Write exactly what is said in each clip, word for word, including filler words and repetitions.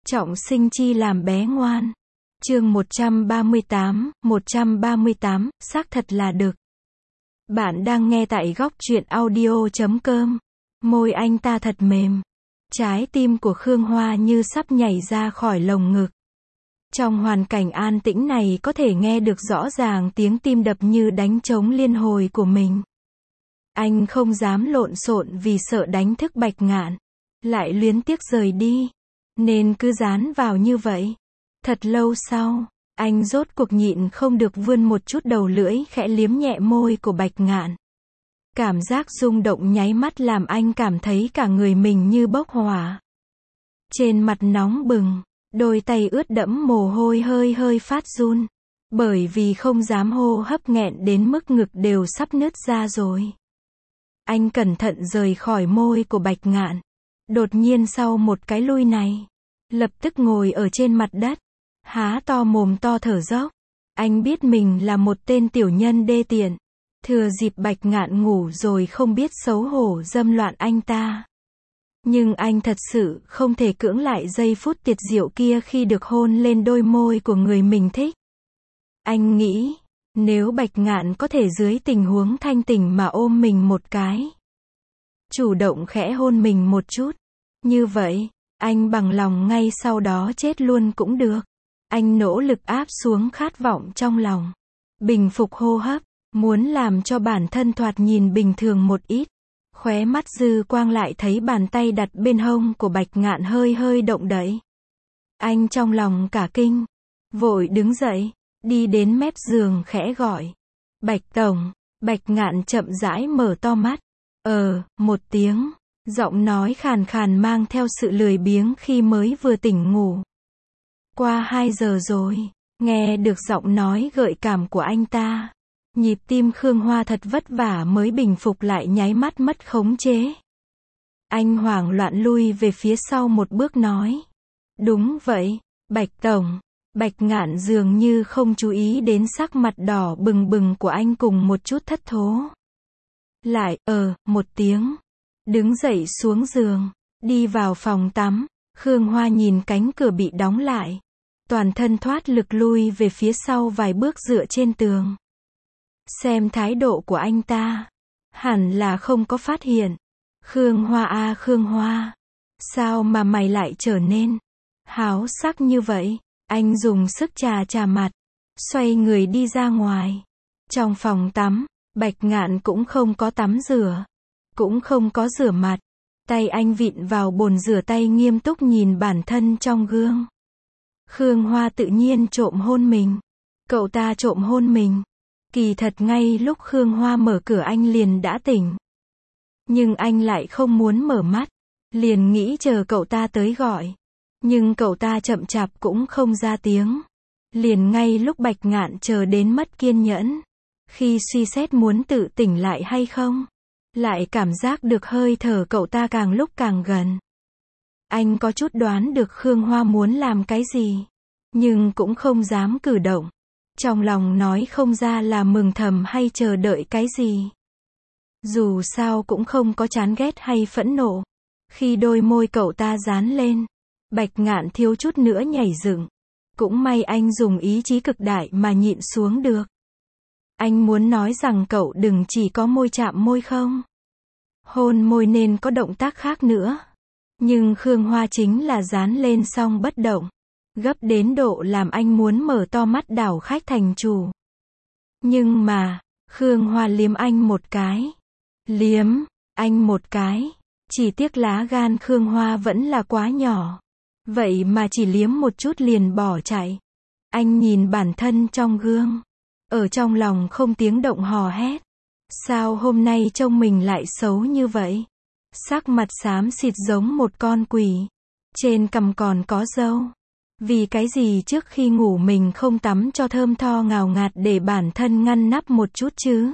Trọng sinh chi làm bé ngoan. Chương một trăm ba mươi tám, một trăm ba mươi tám, xác thật là đực. Bạn đang nghe tại góc truyện audio chấm com. Môi anh ta thật mềm. Trái tim của Khương Hoa như sắp nhảy ra khỏi lồng ngực. Trong hoàn cảnh an tĩnh này có thể nghe được rõ ràng tiếng tim đập như đánh trống liên hồi của mình. Anh không dám lộn xộn vì sợ đánh thức Bạch Ngạn, lại luyến tiếc rời đi, nên cứ dán vào như vậy. Thật lâu sau, anh rốt cuộc nhịn không được vươn một chút đầu lưỡi khẽ liếm nhẹ môi của Bạch Ngạn. Cảm giác rung động nháy mắt làm anh cảm thấy cả người mình như bốc hỏa. Trên mặt nóng bừng, đôi tay ướt đẫm mồ hôi hơi hơi phát run, bởi vì không dám hô hấp nghẹn đến mức ngực đều sắp nứt ra rồi. Anh cẩn thận rời khỏi môi của Bạch Ngạn. Đột nhiên sau một cái lui này, lập tức ngồi ở trên mặt đất, há to mồm to thở dốc. Anh biết mình là một tên tiểu nhân đê tiện, thừa dịp Bạch Ngạn ngủ rồi không biết xấu hổ dâm loạn anh ta. Nhưng anh thật sự không thể cưỡng lại giây phút tiệt diệu kia khi được hôn lên đôi môi của người mình thích. Anh nghĩ, nếu Bạch Ngạn có thể dưới tình huống thanh tỉnh mà ôm mình một cái, chủ động khẽ hôn mình một chút, như vậy, anh bằng lòng ngay sau đó chết luôn cũng được. Anh nỗ lực áp xuống khát vọng trong lòng, bình phục hô hấp, muốn làm cho bản thân thoạt nhìn bình thường một ít. Khóe mắt dư quang lại thấy bàn tay đặt bên hông của Bạch Ngạn hơi hơi động đậy. Anh trong lòng cả kinh, vội đứng dậy, đi đến mép giường khẽ gọi. Bạch Tổng. Bạch Ngạn chậm rãi mở to mắt. Ờ, một tiếng, giọng nói khàn khàn mang theo sự lười biếng khi mới vừa tỉnh ngủ. Qua hai giờ rồi, nghe được giọng nói gợi cảm của anh ta. Nhịp tim Khương Hoa thật vất vả mới bình phục lại nháy mắt mất khống chế. Anh hoảng loạn lui về phía sau một bước nói. Đúng vậy, Bạch Tổng. Bạch Ngạn dường như không chú ý đến sắc mặt đỏ bừng bừng của anh cùng một chút thất thố. Lại, ờ, một tiếng. Đứng dậy xuống giường, đi vào phòng tắm. Khương Hoa nhìn cánh cửa bị đóng lại. Toàn thân thoát lực lui về phía sau vài bước dựa trên tường. Xem thái độ của anh ta, hẳn là không có phát hiện. Khương Hoa à Khương Hoa, sao mà mày lại trở nên háo sắc như vậy? Anh dùng sức chà chà mặt, xoay người đi ra ngoài. Trong phòng tắm, Bạch Ngạn cũng không có tắm rửa, cũng không có rửa mặt. Tay anh vịn vào bồn rửa tay nghiêm túc nhìn bản thân trong gương. Khương Hoa tự nhiên trộm hôn mình. Cậu ta trộm hôn mình. Kỳ thật ngay lúc Khương Hoa mở cửa anh liền đã tỉnh. Nhưng anh lại không muốn mở mắt, liền nghĩ chờ cậu ta tới gọi. Nhưng cậu ta chậm chạp cũng không ra tiếng. Liền ngay lúc Bạch Ngạn chờ đến mất kiên nhẫn, khi suy xét muốn tự tỉnh lại hay không, lại cảm giác được hơi thở cậu ta càng lúc càng gần. Anh có chút đoán được Khương Hoa muốn làm cái gì, nhưng cũng không dám cử động. Trong lòng nói không ra là mừng thầm hay chờ đợi cái gì. Dù sao cũng không có chán ghét hay phẫn nộ. Khi đôi môi cậu ta dán lên, Bạch Ngạn thiếu chút nữa nhảy dựng. Cũng may anh dùng ý chí cực đại mà nhịn xuống được. Anh muốn nói rằng cậu đừng chỉ có môi chạm môi không. Hôn môi nên có động tác khác nữa. Nhưng Khương Hoa chính là dán lên xong bất động. Gấp đến độ làm anh muốn mở to mắt đảo khách thành chủ. Nhưng mà, Khương Hoa liếm anh một cái. Liếm, anh một cái. Chỉ tiếc lá gan Khương Hoa vẫn là quá nhỏ. Vậy mà chỉ liếm một chút liền bỏ chạy. Anh nhìn bản thân trong gương. Ở trong lòng không tiếng động hò hét. Sao hôm nay trông mình lại xấu như vậy? Sắc mặt xám xịt giống một con quỷ. Trên cằm còn có râu. Vì cái gì trước khi ngủ mình không tắm cho thơm tho ngào ngạt để bản thân ngăn nắp một chút chứ?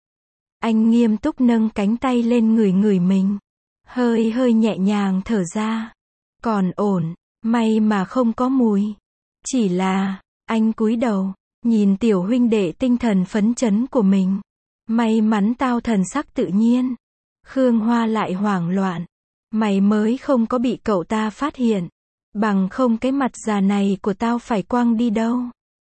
Anh nghiêm túc nâng cánh tay lên người người mình. Hơi hơi nhẹ nhàng thở ra. Còn ổn, may mà không có mùi. Chỉ là, anh cúi đầu, nhìn tiểu huynh đệ tinh thần phấn chấn của mình. May mắn tao thần sắc tự nhiên. Khương Hoa lại hoảng loạn. Mày mới không có bị cậu ta phát hiện. Bằng không cái mặt già này của tao phải quăng đi đâu.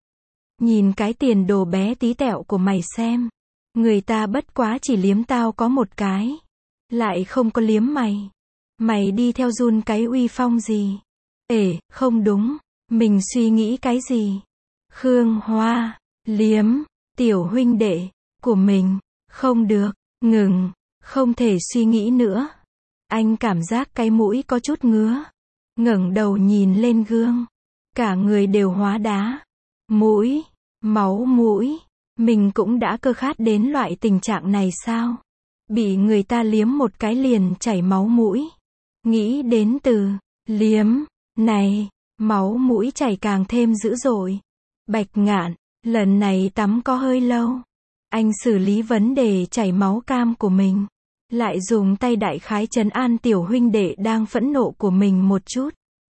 Nhìn cái tiền đồ bé tí tẹo của mày xem. Người ta bất quá chỉ liếm tao có một cái. Lại không có liếm mày. Mày đi theo run cái uy phong gì? Ể, không đúng. Mình suy nghĩ cái gì? Khương Hoa, liếm, tiểu huynh đệ, của mình. Không được, ngừng, không thể suy nghĩ nữa. Anh cảm giác cái mũi có chút ngứa. Ngẩng đầu nhìn lên gương. Cả người đều hóa đá. Mũi, máu mũi. Mình cũng đã cơ khát đến loại tình trạng này sao? Bị người ta liếm một cái liền chảy máu mũi. Nghĩ đến từ, liếm, này, máu mũi chảy càng thêm dữ dội. Bạch Ngạn, lần này tắm có hơi lâu. Anh xử lý vấn đề chảy máu cam của mình. Lại dùng tay đại khái trấn an tiểu huynh đệ đang phẫn nộ của mình một chút.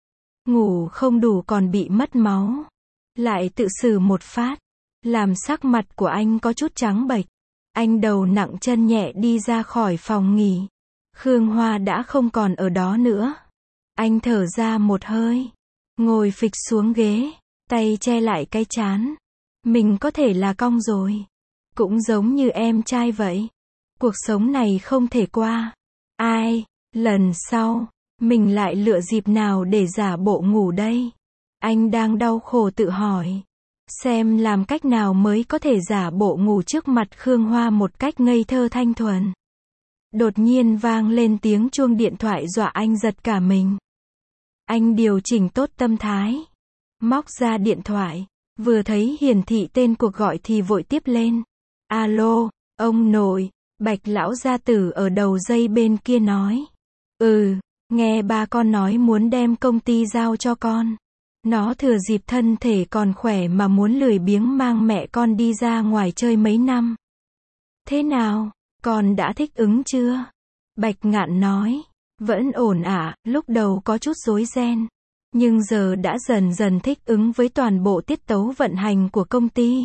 Ngủ không đủ còn bị mất máu. Lại tự xử một phát. Làm sắc mặt của anh có chút trắng bệch. Anh đầu nặng chân nhẹ đi ra khỏi phòng nghỉ. Khương Hoa đã không còn ở đó nữa. Anh thở ra một hơi. Ngồi phịch xuống ghế. Tay che lại cái trán. Mình có thể là cong rồi. Cũng giống như em trai vậy. Cuộc sống này không thể qua. Ai, lần sau, mình lại lựa dịp nào để giả bộ ngủ đây? Anh đang đau khổ tự hỏi. Xem làm cách nào mới có thể giả bộ ngủ trước mặt Khương Hoa một cách ngây thơ thanh thuần. Đột nhiên vang lên tiếng chuông điện thoại dọa anh giật cả mình. Anh điều chỉnh tốt tâm thái. Móc ra điện thoại. Vừa thấy hiển thị tên cuộc gọi thì vội tiếp lên. Alo, ông nội. Bạch lão gia tử ở đầu dây bên kia nói. Ừ, nghe ba con nói muốn đem công ty giao cho con. Nó thừa dịp thân thể còn khỏe mà muốn lười biếng mang mẹ con đi ra ngoài chơi mấy năm. Thế nào, con đã thích ứng chưa? Bạch Ngạn nói. Vẫn ổn ạ, à, lúc đầu có chút rối ren. Nhưng giờ đã dần dần thích ứng với toàn bộ tiết tấu vận hành của công ty.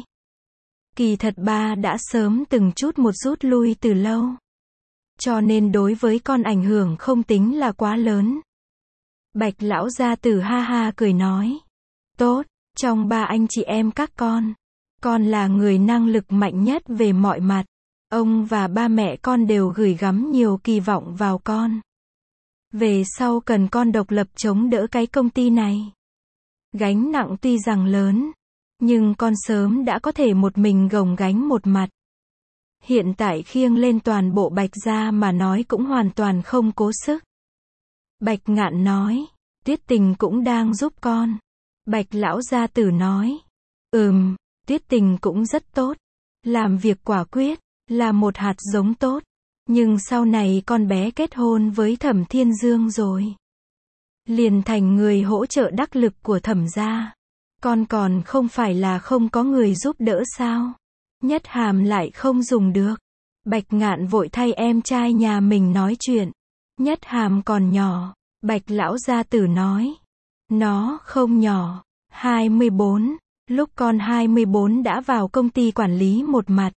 Kỳ thật ba đã sớm từng chút một rút lui từ lâu. Cho nên đối với con ảnh hưởng không tính là quá lớn. Bạch lão gia tử ha ha cười nói. Tốt, trong ba anh chị em các con. Con là người năng lực mạnh nhất về mọi mặt. Ông và ba mẹ con đều gửi gắm nhiều kỳ vọng vào con. Về sau cần con độc lập chống đỡ cái công ty này. Gánh nặng tuy rằng lớn. Nhưng con sớm đã có thể một mình gồng gánh một mặt. Hiện tại khiêng lên toàn bộ Bạch gia mà nói cũng hoàn toàn không cố sức. Bạch Ngạn nói. Tuyết Tình cũng đang giúp con. Bạch lão gia tử nói. Ừm, Tuyết Tình cũng rất tốt. Làm việc quả quyết, là một hạt giống tốt. Nhưng sau này con bé kết hôn với Thẩm Thiên Dương rồi. Liền thành người hỗ trợ đắc lực của Thẩm gia. Con còn không phải là không có người giúp đỡ sao? Nhất Hàm lại không dùng được. Bạch Ngạn vội thay em trai nhà mình nói chuyện. Nhất Hàm còn nhỏ. Bạch lão gia tử nói. Nó không nhỏ. hai mươi bốn. Lúc con hai mươi bốn đã vào công ty quản lý một mặt.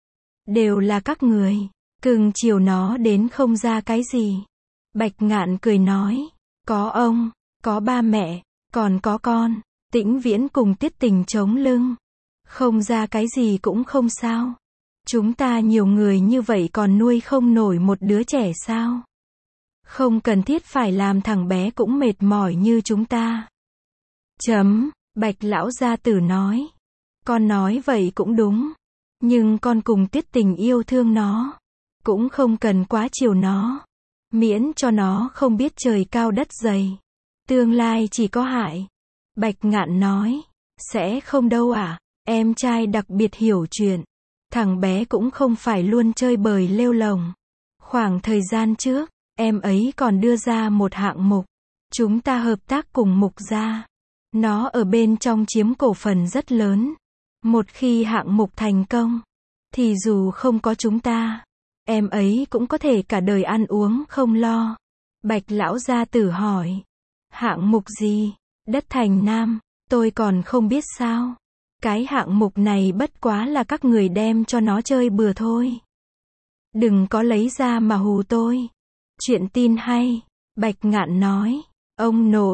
Đều là các người. Cưng chiều nó đến không ra cái gì. Bạch Ngạn cười nói. Có ông, có ba mẹ, còn có con. Tĩnh Viễn cùng Tiết Tình chống lưng. Không ra cái gì cũng không sao. Chúng ta nhiều người như vậy còn nuôi không nổi một đứa trẻ sao? Không cần thiết phải làm thằng bé cũng mệt mỏi như chúng ta. Chấm, Bạch lão gia tử nói. Con nói vậy cũng đúng. Nhưng con cùng Tiết Tình yêu thương nó. Cũng không cần quá chiều nó. Miễn cho nó không biết trời cao đất dày. Tương lai chỉ có hại. Bạch Ngạn nói. Sẽ không đâu à, em trai đặc biệt hiểu chuyện. Thằng bé cũng không phải luôn chơi bời lêu lồng. Khoảng thời gian trước, em ấy còn đưa ra một hạng mục. Chúng ta hợp tác cùng Mục gia. Nó ở bên trong chiếm cổ phần rất lớn. Một khi hạng mục thành công, thì dù không có chúng ta, em ấy cũng có thể cả đời ăn uống không lo. Bạch lão gia tử hỏi. Hạng mục gì? Đất Thành Nam. Tôi còn không biết sao. Cái hạng mục này bất quá là các người đem cho nó chơi bừa thôi. Đừng có lấy ra mà hù tôi. Chuyện tin hay. Bạch Ngạn nói. Ông nội,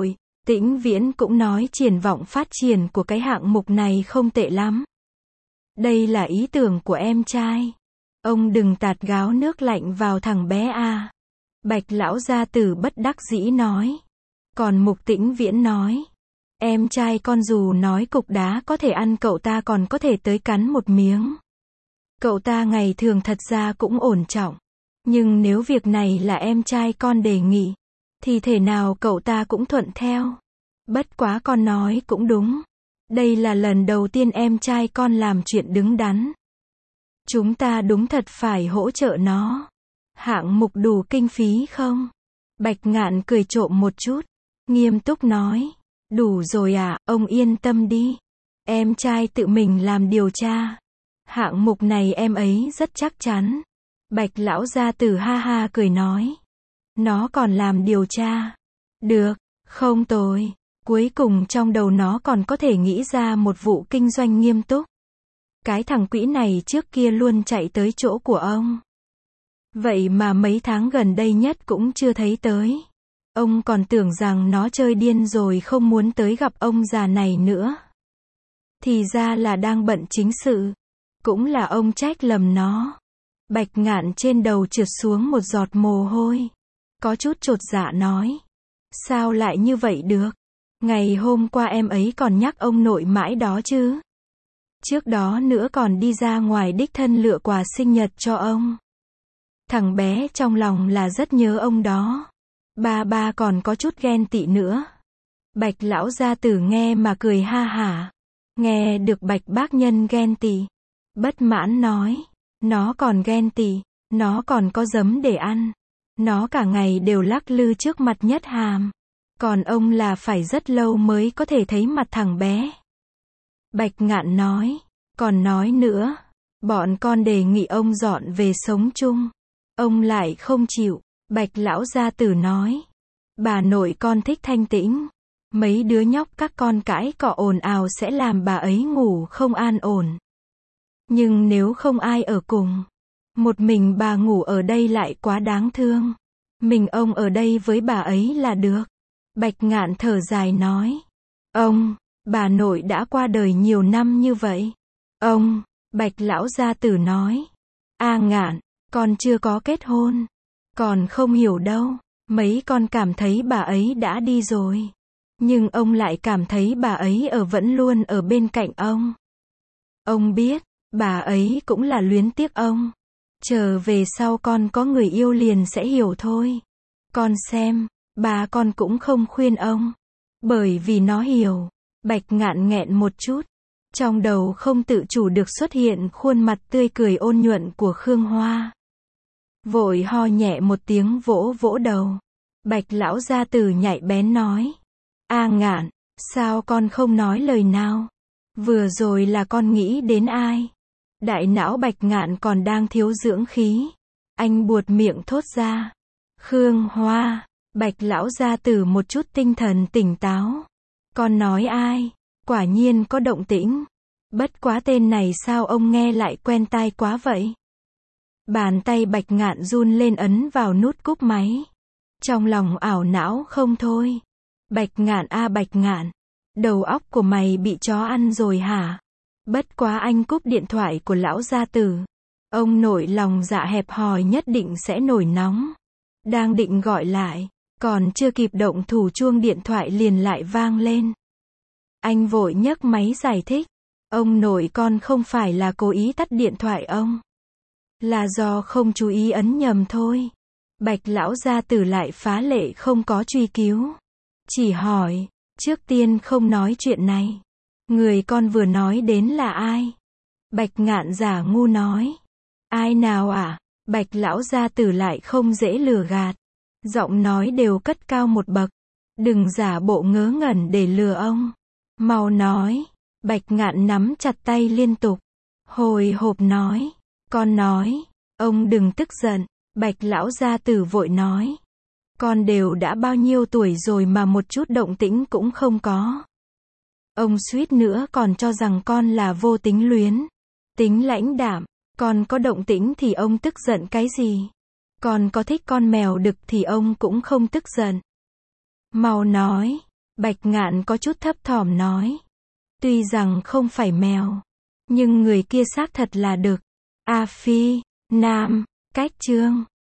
Tĩnh Viễn cũng nói triển vọng phát triển của cái hạng mục này không tệ lắm. Đây là ý tưởng của em trai. Ông đừng tạt gáo nước lạnh vào thằng bé a. Bạch lão gia tử bất đắc dĩ nói. Còn Mục Tĩnh Viễn nói. Em trai con dù nói cục đá có thể ăn, cậu ta còn có thể tới cắn một miếng. Cậu ta ngày thường thật ra cũng ổn trọng. Nhưng nếu việc này là em trai con đề nghị, thì thể nào cậu ta cũng thuận theo. Bất quá con nói cũng đúng. Đây là lần đầu tiên em trai con làm chuyện đứng đắn. Chúng ta đúng thật phải hỗ trợ nó. Hạng mục đủ kinh phí không? Bạch Ngạn cười trộm một chút. Nghiêm túc nói. Đủ rồi à, ông yên tâm đi. Em trai tự mình làm điều tra. Hạng mục này em ấy rất chắc chắn. Bạch lão gia tử ha ha cười nói. Nó còn làm điều tra. Được, không tồi. Cuối cùng trong đầu nó còn có thể nghĩ ra một vụ kinh doanh nghiêm túc. Cái thằng quỹ này trước kia luôn chạy tới chỗ của ông. Vậy mà mấy tháng gần đây nhất cũng chưa thấy tới. Ông còn tưởng rằng nó chơi điên rồi không muốn tới gặp ông già này nữa. Thì ra là đang bận chính sự. Cũng là ông trách lầm nó. Bạch Ngạn trên đầu trượt xuống một giọt mồ hôi. Có chút chột dạ nói. Sao lại như vậy được? Ngày hôm qua em ấy còn nhắc ông nội mãi đó chứ. Trước đó nữa còn đi ra ngoài đích thân lựa quà sinh nhật cho ông. Thằng bé trong lòng là rất nhớ ông đó. Ba ba còn có chút ghen tị nữa. Bạch lão gia tử nghe mà cười ha hả. Nghe được Bạch bác nhân ghen tị. Bất mãn nói. Nó còn ghen tị. Nó còn có giấm để ăn. Nó cả ngày đều lắc lư trước mặt Nhất Hàm. Còn ông là phải rất lâu mới có thể thấy mặt thằng bé. Bạch Ngạn nói. Còn nói nữa. Bọn con đề nghị ông dọn về sống chung. Ông lại không chịu. Bạch lão gia tử nói. Bà nội con thích thanh tĩnh. Mấy đứa nhóc các con cãi cọ ồn ào sẽ làm bà ấy ngủ không an ổn. Nhưng nếu không ai ở cùng, một mình bà ngủ ở đây lại quá đáng thương. Mình ông ở đây với bà ấy là được. Bạch Ngạn thở dài nói. Ông, bà nội đã qua đời nhiều năm như vậy. Ông, Bạch lão gia tử nói. A Ngạn, con chưa có kết hôn. Còn không hiểu đâu. Mấy con cảm thấy bà ấy đã đi rồi. Nhưng ông lại cảm thấy bà ấy ở vẫn luôn ở bên cạnh ông. Ông biết, bà ấy cũng là luyến tiếc ông. Chờ về sau con có người yêu liền sẽ hiểu thôi. Con xem, bà con cũng không khuyên ông. Bởi vì nó hiểu. Bạch Ngạn nghẹn một chút. Trong đầu không tự chủ được xuất hiện khuôn mặt tươi cười ôn nhuận của Khương Hoa. Vội ho nhẹ một tiếng vỗ vỗ đầu. Bạch lão gia tử nhạy bén nói. A Ngạn, sao con không nói lời nào? Vừa rồi là con nghĩ đến ai? Đại não Bạch Ngạn còn đang thiếu dưỡng khí. Anh buột miệng thốt ra. Khương Hoa. Bạch lão gia tử một chút tinh thần tỉnh táo. Con nói ai? Quả nhiên có động tĩnh. Bất quá tên này sao ông nghe lại quen tai quá vậy? Bàn tay Bạch Ngạn run lên ấn vào nút cúp máy. Trong lòng ảo não không thôi. Bạch Ngạn a Bạch Ngạn. Đầu óc của mày bị chó ăn rồi hả? Bất quá anh cúp điện thoại của lão gia tử. Ông nội lòng dạ hẹp hòi nhất định sẽ nổi nóng. Đang định gọi lại. Còn chưa kịp động thủ chuông điện thoại liền lại vang lên. Anh vội nhấc máy giải thích. Ông nội con không phải là cố ý tắt điện thoại ông. Là do không chú ý ấn nhầm thôi. Bạch lão gia tử lại phá lệ không có truy cứu. Chỉ hỏi, trước tiên không nói chuyện này. Người con vừa nói đến là ai? Bạch Ngạn giả ngu nói. Ai nào ạ? À? Bạch lão gia tử lại không dễ lừa gạt. Giọng nói đều cất cao một bậc. Đừng giả bộ ngớ ngẩn để lừa ông. Mau nói. Bạch Ngạn nắm chặt tay liên tục. Hồi hộp nói. Con nói. Ông đừng tức giận. Bạch lão gia tử vội nói. Con đều đã bao nhiêu tuổi rồi mà một chút động tĩnh cũng không có. Ông suýt nữa còn cho rằng con là vô tính luyến. Tính lãnh đạm. Con có động tĩnh thì ông tức giận cái gì? Con có thích con mèo đực thì ông cũng không tức giận. Mau nói. Bạch Ngạn có chút thấp thỏm nói. Tuy rằng không phải mèo, nhưng người kia xác thật là đực. A Phi, Nam, Cách Trương.